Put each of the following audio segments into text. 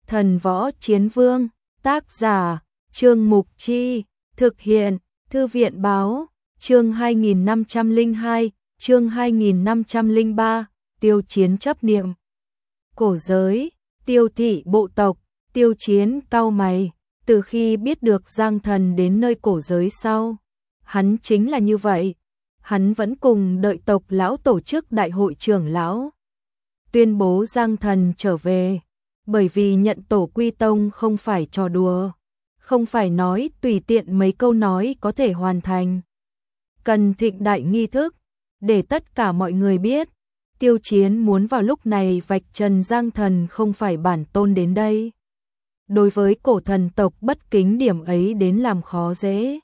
Thần Võ Chiến Vương, tác giả, Trương Mục Chi, thực hiện, Thư viện Báo, chương 2502, chương 2503, Tiêu Chiến chấp niệm. Cổ giới, Tiêu thị bộ tộc, Tiêu Chiến cau mày, từ khi biết được Giang Thần đến nơi cổ giới sau, hắn chính là như vậy, hắn vẫn cùng đợi tộc lão tổ chức đại hội trưởng lão, tuyên bố Giang Thần trở về, bởi vì nhận tổ quy tông không phải trò đùa, không phải nói tùy tiện mấy câu nói có thể hoàn thành. Cần thịnh đại nghi thức, để tất cả mọi người biết, Tiêu Chiến muốn vào lúc này vạch trần Giang Thần không phải bản tôn đến đây. Đối với cổ thần tộc bất kính điểm ấy đến làm khó dễ.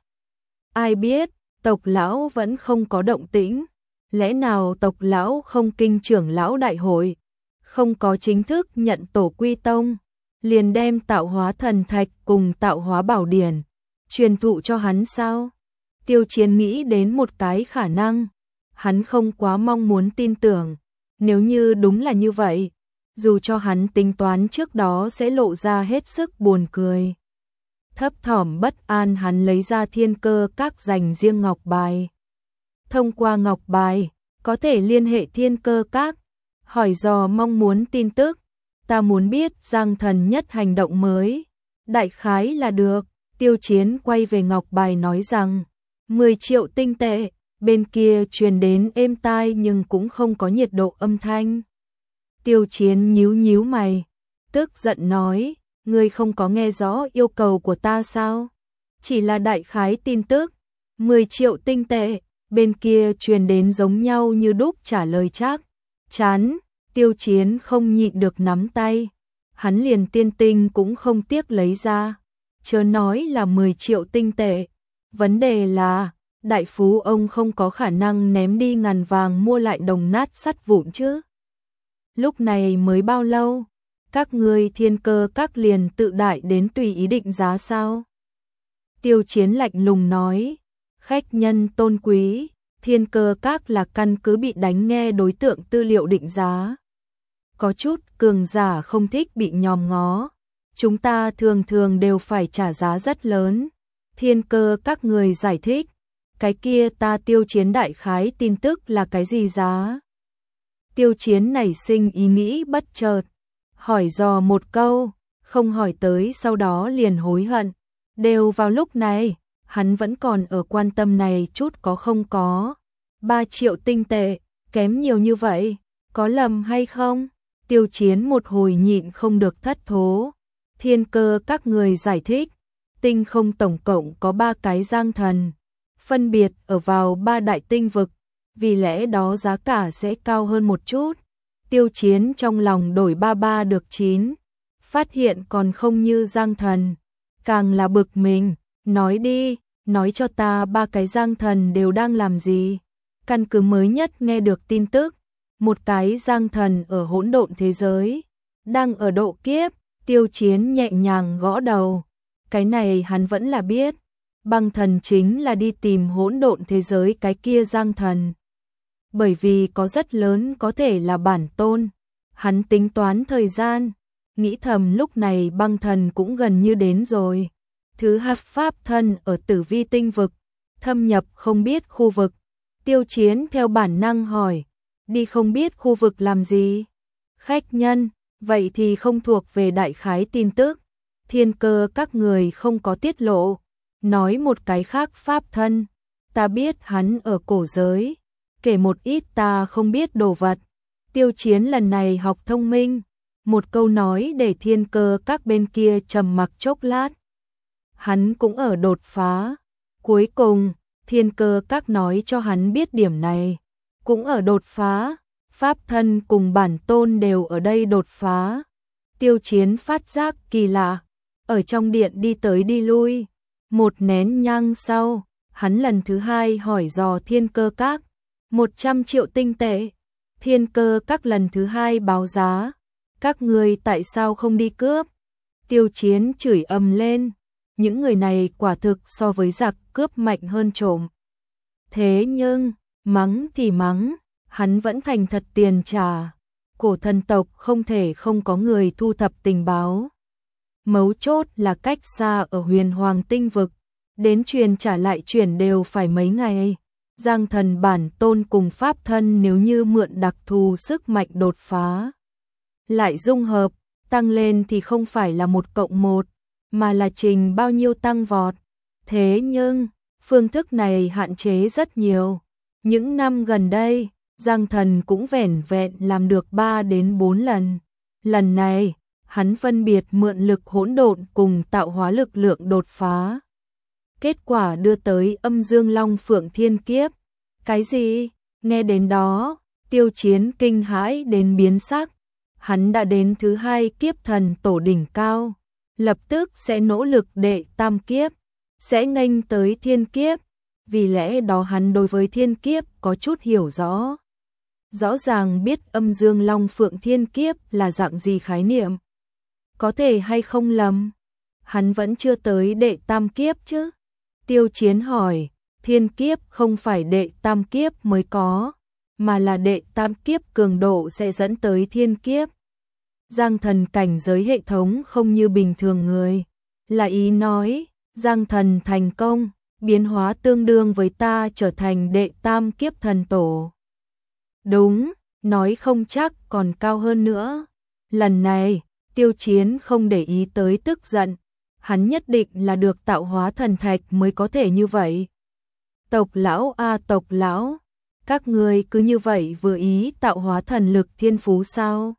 Ai biết, tộc lão vẫn không có động tĩnh, lẽ nào tộc lão không kinh trưởng lão đại hội, không có chính thức nhận tổ quy tông, liền đem tạo hóa thần thạch cùng tạo hóa bảo điển truyền thụ cho hắn sao? Tiêu Chiến nghĩ đến một cái khả năng, hắn không quá mong muốn tin tưởng, nếu như đúng là như vậy, dù cho hắn tính toán trước đó sẽ lộ ra hết sức buồn cười. Thấp thỏm bất an hắn lấy ra thiên cơ các dành riêng ngọc bài. Thông qua ngọc bài, có thể liên hệ thiên cơ các, hỏi dò mong muốn tin tức, ta muốn biết Giang Thần nhất hành động mới. Đại khái là được, Tiêu Chiến quay về ngọc bài nói rằng, 10 triệu tinh tệ, bên kia truyền đến êm tai nhưng cũng không có nhiệt độ âm thanh. Tiêu Chiến nhíu nhíu mày, tức giận nói, ngươi không có nghe rõ yêu cầu của ta sao? Chỉ là đại khái tin tức, 10 triệu tinh tệ, bên kia truyền đến giống nhau như đúc trả lời chắc. Chán, Tiêu Chiến không nhịn được nắm tay, hắn liền tiên tinh cũng không tiếc lấy ra, chớ nói là 10 triệu tinh tệ, vấn đề là, đại phú ông không có khả năng ném đi ngàn vàng mua lại đồng nát sắt vụn chứ. Lúc này mới bao lâu, các ngươi thiên cơ các liền tự đại đến tùy ý định giá sao? Tiêu Chiến lạnh lùng nói, khách nhân tôn quý, thiên cơ các là căn cứ bị đánh nghe đối tượng tư liệu định giá. Có chút cường giả không thích bị nhòm ngó, chúng ta thường thường đều phải trả giá rất lớn. Thiên cơ các người giải thích, cái kia ta Tiêu Chiến đại khái tin tức là cái gì giá? Tiêu Chiến nảy sinh ý nghĩ bất chợt, hỏi dò một câu, không hỏi tới sau đó liền hối hận. Đều vào lúc này, hắn vẫn còn ở quan tâm này chút có không có. 3 triệu tinh tệ, kém nhiều như vậy, có lầm hay không? Tiêu Chiến một hồi nhịn không được thất thố. Thiên cơ các người giải thích, tinh không tổng cộng có 3 cái Giang Thần, phân biệt ở vào 3 đại tinh vực, vì lẽ đó giá cả sẽ cao hơn một chút. Tiêu Chiến trong lòng đổi 33 được 9, phát hiện còn không như Giang Thần, càng là bực mình, nói đi, nói cho ta 3 cái Giang Thần đều đang làm gì. Căn cứ mới nhất nghe được tin tức, một cái Giang Thần ở hỗn độn thế giới, đang ở độ kiếp. Tiêu Chiến nhẹ nhàng gõ đầu, cái này hắn vẫn là biết, Băng Thần chính là đi tìm hỗn độn thế giới cái kia Giang Thần. Bởi vì có rất lớn có thể là bản tôn, hắn tính toán thời gian, nghĩ thầm lúc này Băng Thần cũng gần như đến rồi. Thứ hai pháp thân ở Tử Vi tinh vực, thâm nhập không biết khu vực. Tiêu Chiến theo bản năng hỏi, đi không biết khu vực làm gì? Khách nhân, vậy thì không thuộc về đại khái tin tức, thiên cơ các người không có tiết lộ. Nói một cái khác pháp thân, ta biết hắn ở cổ giới, kể một ít ta không biết đồ vật. Tiêu Chiến lần này học thông minh, một câu nói để thiên cơ các bên kia trầm mặc chốc lát. Hắn cũng ở đột phá, cuối cùng thiên cơ các nói cho hắn biết điểm này, cũng ở đột phá, pháp thân cùng bản tôn đều ở đây đột phá. Tiêu Chiến phát giác kỳ lạ, ở trong điện đi tới đi lui, một nén nhang sau, hắn lần thứ hai hỏi dò thiên cơ các, 100 triệu tinh tệ. Thiên cơ các lần thứ hai báo giá, các người tại sao không đi cướp? Tiêu Chiến chửi ầm lên, những người này quả thực so với giặc cướp mạnh hơn trộm. Thế nhưng, mắng thì mắng, hắn vẫn thành thật tiền trả. Cổ thần tộc không thể không có người thu thập tình báo. Mấu chốt là cách xa ở Huyền Hoàng tinh vực, đến truyền trả lại chuyển đều phải mấy ngày. Giang thần bản tôn cùng pháp thân nếu như mượn đặc thù sức mạnh đột phá, lại dung hợp, tăng lên thì không phải là 1+1, mà là trình bao nhiêu tăng vọt. Thế nhưng, phương thức này hạn chế rất nhiều. Những năm gần đây, Giang thần cũng vẻn vẹn làm được 3 đến 4 lần. Lần này, hắn phân biệt mượn lực hỗn độn cùng tạo hóa lực lượng đột phá. Kết quả đưa tới âm dương long phượng thiên kiếp. Cái gì? Nghe đến đó, Tiêu Chiến kinh hãi đến biến sắc. Hắn đã đến thứ 2 kiếp thần tổ đỉnh cao, lập tức sẽ nỗ lực đệ tam kiếp, sẽ nghênh tới thiên kiếp. Vì lẽ đó hắn đối với thiên kiếp có chút hiểu rõ. Rõ ràng biết âm dương long phượng thiên kiếp là dạng gì khái niệm. Có thể hay không lầm, hắn vẫn chưa tới đệ tam kiếp chứ. Tiêu Chiến hỏi, thiên kiếp không phải đệ tam kiếp mới có, mà là đệ tam kiếp cường độ sẽ dẫn tới thiên kiếp. Giang thần cảnh giới hệ thống không như bình thường người, là ý nói, Giang thần thành công, biến hóa tương đương với ta trở thành đệ tam kiếp thần tổ. Đúng, nói không chắc còn cao hơn nữa. Lần này, Tiêu Chiến không để ý tới tức giận, hắn nhất định là được tạo hóa thần thạch mới có thể như vậy. Tộc lão a tộc lão, các ngươi cứ như vậy vừa ý tạo hóa thần lực thiên phú sao?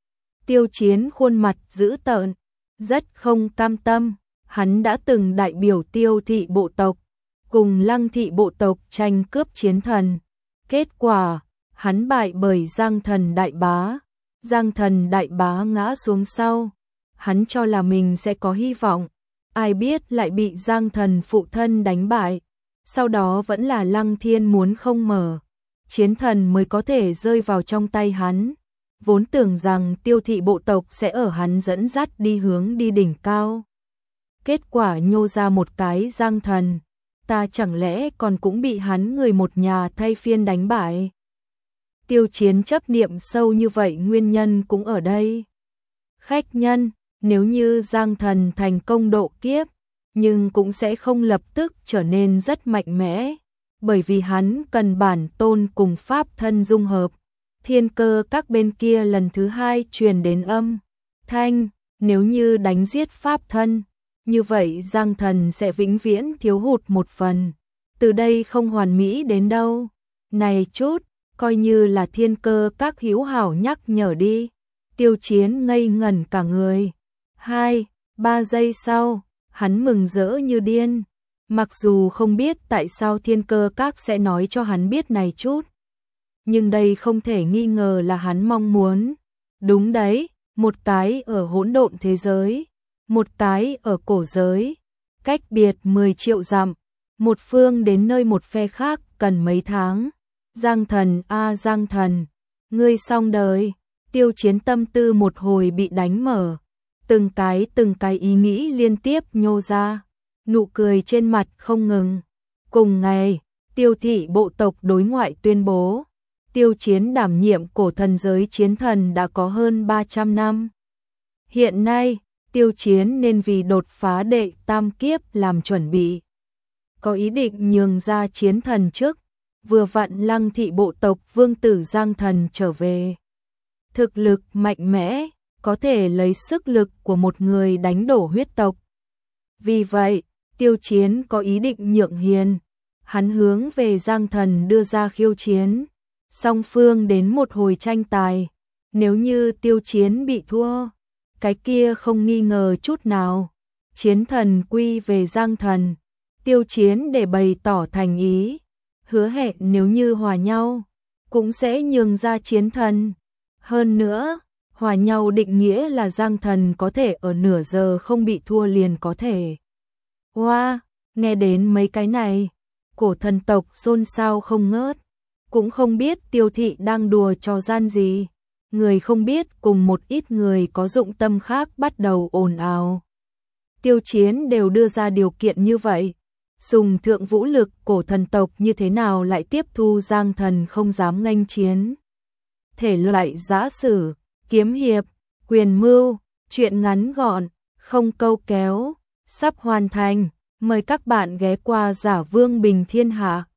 Tiêu Chiến khuôn mặt dữ tợn, rất không cam tâm, hắn đã từng đại biểu Tiêu thị bộ tộc, cùng Lăng thị bộ tộc tranh cướp chiến thần. Kết quả, hắn bại bởi Giang thần đại bá. Giang thần đại bá ngã xuống sau, hắn cho là mình sẽ có hy vọng, ai biết lại bị Giang thần phụ thân đánh bại. Sau đó vẫn là Lăng Thiên muốn không mở, chiến thần mới có thể rơi vào trong tay hắn. Vốn tưởng rằng Tiêu thị bộ tộc sẽ ở hắn dẫn dắt đi hướng đi đỉnh cao. Kết quả nhô ra một cái Giang thần, ta chẳng lẽ còn cũng bị hắn người một nhà thay phiên đánh bại. Tiêu Chiến chấp niệm sâu như vậy nguyên nhân cũng ở đây. Khách nhân, nếu như Giang thần thành công độ kiếp, nhưng cũng sẽ không lập tức trở nên rất mạnh mẽ, bởi vì hắn cần bản tôn cùng pháp thân dung hợp. Thiên cơ các bên kia lần thứ 2 truyền đến âm thanh, nếu như đánh giết pháp thân, như vậy Giang thần sẽ vĩnh viễn thiếu hụt một phần. Từ đây không hoàn mỹ đến đâu. Này chút, coi như là thiên cơ các hữu hảo nhắc nhở đi. Tiêu Chiến ngây ngẩn cả người. 2-3 giây sau, hắn mừng rỡ như điên. Mặc dù không biết tại sao thiên cơ các sẽ nói cho hắn biết này chút, nhưng đây không thể nghi ngờ là hắn mong muốn. Đúng đấy, một cái ở hỗn độn thế giới, một cái ở cổ giới, cách biệt 10 triệu dặm, một phương đến nơi một phe khác cần mấy tháng. Giang thần a Giang thần, ngươi xong đời. Tiêu Chiến tâm tư một hồi bị đánh mở, từng cái ý nghĩ liên tiếp nhô ra, nụ cười trên mặt không ngừng. Cùng ngày, Tiêu thị bộ tộc đối ngoại tuyên bố, Tiêu Chiến đảm nhiệm cổ thần giới chiến thần đã có hơn 300 năm. Hiện nay, Tiêu Chiến nên vì đột phá đệ tam kiếp làm chuẩn bị, có ý định nhường ra chiến thần trước. Vừa vặn Lăng thị bộ tộc vương tử Giang thần trở về, thực lực mạnh mẽ, có thể lấy sức lực của một người đánh đổ huyết tộc. Vì vậy, Tiêu Chiến có ý định nhượng hiền, hắn hướng về Giang thần đưa ra khiêu chiến. Song phương đến một hồi tranh tài, nếu như Tiêu Chiến bị thua, cái kia không nghi ngờ chút nào, chiến thần quy về Giang thần. Tiêu Chiến để bày tỏ thành ý, hứa hẹn nếu như hòa nhau, cũng sẽ nhường ra chiến thần. Hơn nữa, hòa nhau định nghĩa là Giang thần có thể ở nửa giờ không bị thua liền có thể. Wow, nghe đến mấy cái này, cổ thần tộc xôn xao không ngớt, cũng không biết Tiêu thị đang đùa trò gian gì. Người không biết cùng một ít người có dụng tâm khác bắt đầu ồn ào. Tiêu Chiến đều đưa ra điều kiện như vậy, dùng thượng vũ lực cổ thần tộc như thế nào lại tiếp thu Giang thần không dám nghênh chiến. Thể loại giã sử, kiếm hiệp, quyền mưu, truyện ngắn gọn, không câu kéo, sắp hoàn thành. Mời các bạn ghé qua Giả Vương Bình Thiên Hạ.